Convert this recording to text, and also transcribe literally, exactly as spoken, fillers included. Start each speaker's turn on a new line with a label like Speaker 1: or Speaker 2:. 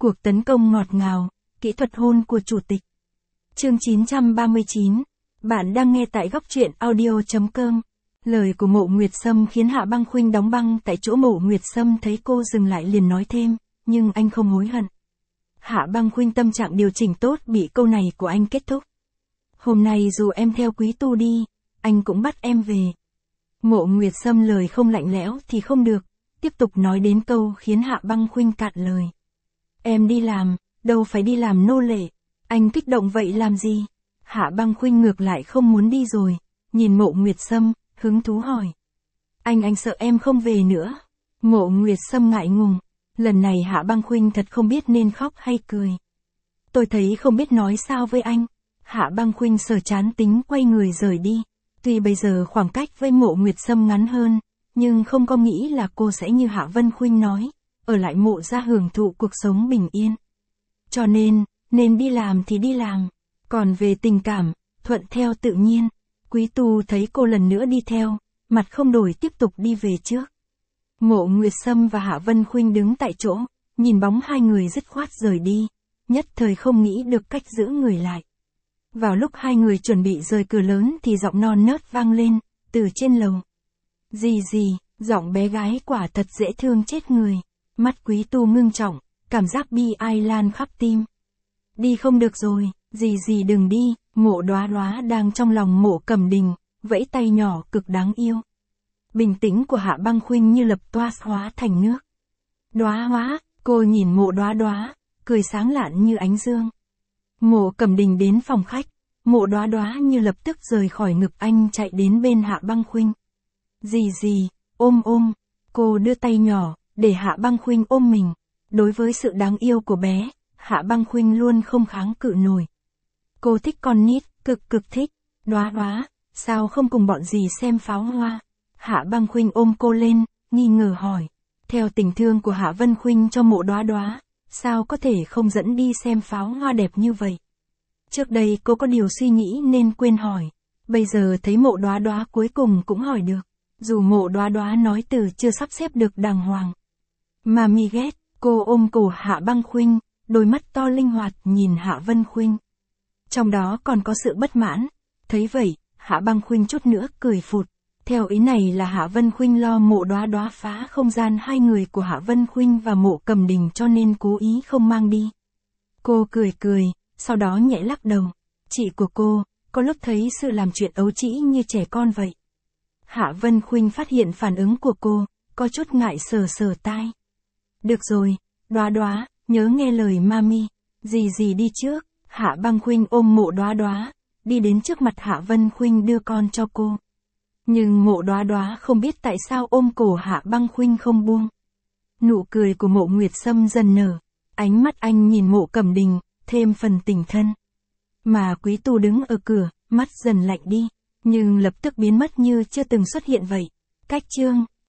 Speaker 1: Cuộc tấn công ngọt ngào, kỹ thuật hôn của chủ tịch. Chương chín trăm ba mươi chín. Bạn đang nghe tại góc truyện audio chấm com. Lời của Mộ Nguyệt Sâm khiến Hạ Băng Khuynh đóng băng tại chỗ. Mộ Nguyệt Sâm thấy cô dừng lại liền nói thêm, nhưng anh không hối hận. Hạ Băng Khuynh tâm trạng điều chỉnh tốt bị câu này của anh kết thúc. Hôm nay dù em theo Quý Tu đi, anh cũng bắt em về. Mộ Nguyệt Sâm lời không lạnh lẽo thì không được, tiếp tục nói đến câu khiến Hạ Băng Khuynh cạn lời. Em đi làm, đâu phải đi làm nô lệ, anh kích động vậy làm gì? Hạ Băng Khuynh ngược lại không muốn đi rồi, nhìn Mộ Nguyệt Sâm, hứng thú hỏi. Anh anh sợ em không về nữa. Mộ Nguyệt Sâm ngại ngùng, lần này Hạ Băng Khuynh thật không biết nên khóc hay cười. Tôi thấy không biết nói sao với anh. Hạ Băng Khuynh sờ chán tính quay người rời đi. Tuy bây giờ khoảng cách với Mộ Nguyệt Sâm ngắn hơn, nhưng không có nghĩ là cô sẽ như Hạ Vân Khuynh nói, ở lại Mộ gia hưởng thụ cuộc sống bình yên. Cho nên, nên đi làm thì đi làm, còn về tình cảm, thuận theo tự nhiên. Quý Tu thấy cô lần nữa đi theo, mặt không đổi tiếp tục đi về trước. Mộ Nguyệt Sâm và Hạ Vân Khuynh đứng tại chỗ, nhìn bóng hai người dứt khoát rời đi, nhất thời không nghĩ được cách giữ người lại. Vào lúc hai người chuẩn bị rời cửa lớn thì giọng non nớt vang lên, từ trên lầu. Gì gì, giọng bé gái quả thật dễ thương chết người. Mắt Quý Tu ngưng trọng, cảm giác bi ai lan khắp tim. Đi không được rồi, gì gì đừng đi. Mộ Đóa Đóa đang trong lòng Mộ Cẩm Đình, vẫy tay nhỏ cực đáng yêu. Bình tĩnh của Hạ Băng Khuynh như lập toa hóa thành nước. Đóa Đóa, cô nhìn Mộ Đóa Đóa, cười sáng lạn như ánh dương. Mộ Cẩm Đình đến phòng khách, Mộ Đóa Đóa như lập tức rời khỏi ngực anh chạy đến bên Hạ Băng Khuynh. Gì gì, ôm ôm, cô đưa tay nhỏ, để Hạ Băng Khuynh ôm mình. Đối với sự đáng yêu của bé, Hạ Băng Khuynh luôn không kháng cự nổi. Cô thích con nít, cực cực thích. Đóa Đóa, sao không cùng bọn dì xem pháo hoa? Hạ Băng Khuynh ôm cô lên, nghi ngờ hỏi. Theo tình thương của Hạ Vân Khuynh cho Mộ Đóa Đóa, sao có thể không dẫn đi xem pháo hoa đẹp như vậy? Trước đây cô có điều suy nghĩ nên quên hỏi. Bây giờ thấy Mộ Đóa Đóa cuối cùng cũng hỏi được. Dù Mộ Đóa Đóa nói từ chưa sắp xếp được đàng hoàng. Mami ghét, cô ôm cổ Hạ Băng Khuynh, đôi mắt to linh hoạt nhìn Hạ Vân Khuynh. Trong đó còn có sự bất mãn. Thấy vậy, Hạ Băng Khuynh chút nữa cười phụt. Theo ý này là Hạ Vân Khuynh lo Mộ Đóa Đóa phá không gian hai người của Hạ Vân Khuynh và Mộ Cẩm Đình cho nên cố ý không mang đi. Cô cười cười, sau đó nhẹ lắc đầu. Chị của cô, có lúc thấy sự làm chuyện ấu trĩ như trẻ con vậy. Hạ Vân Khuynh phát hiện phản ứng của cô, có chút ngại sờ sờ tai. Được rồi, Đóa Đóa, nhớ nghe lời mami. Gì gì đi trước. Hạ Băng Khuynh ôm Mộ Đóa Đóa, đi đến trước mặt Hạ Vân Khuynh đưa con cho cô. Nhưng Mộ Đóa Đóa không biết tại sao ôm cổ Hạ Băng Khuynh không buông. Nụ cười của Mộ Nguyệt Sâm dần nở, ánh mắt anh nhìn Mộ Cẩm Đình, thêm phần tình thân. Mà Quý Tu đứng ở cửa, mắt dần lạnh đi, nhưng lập tức biến mất như chưa từng xuất hiện vậy. Cách chương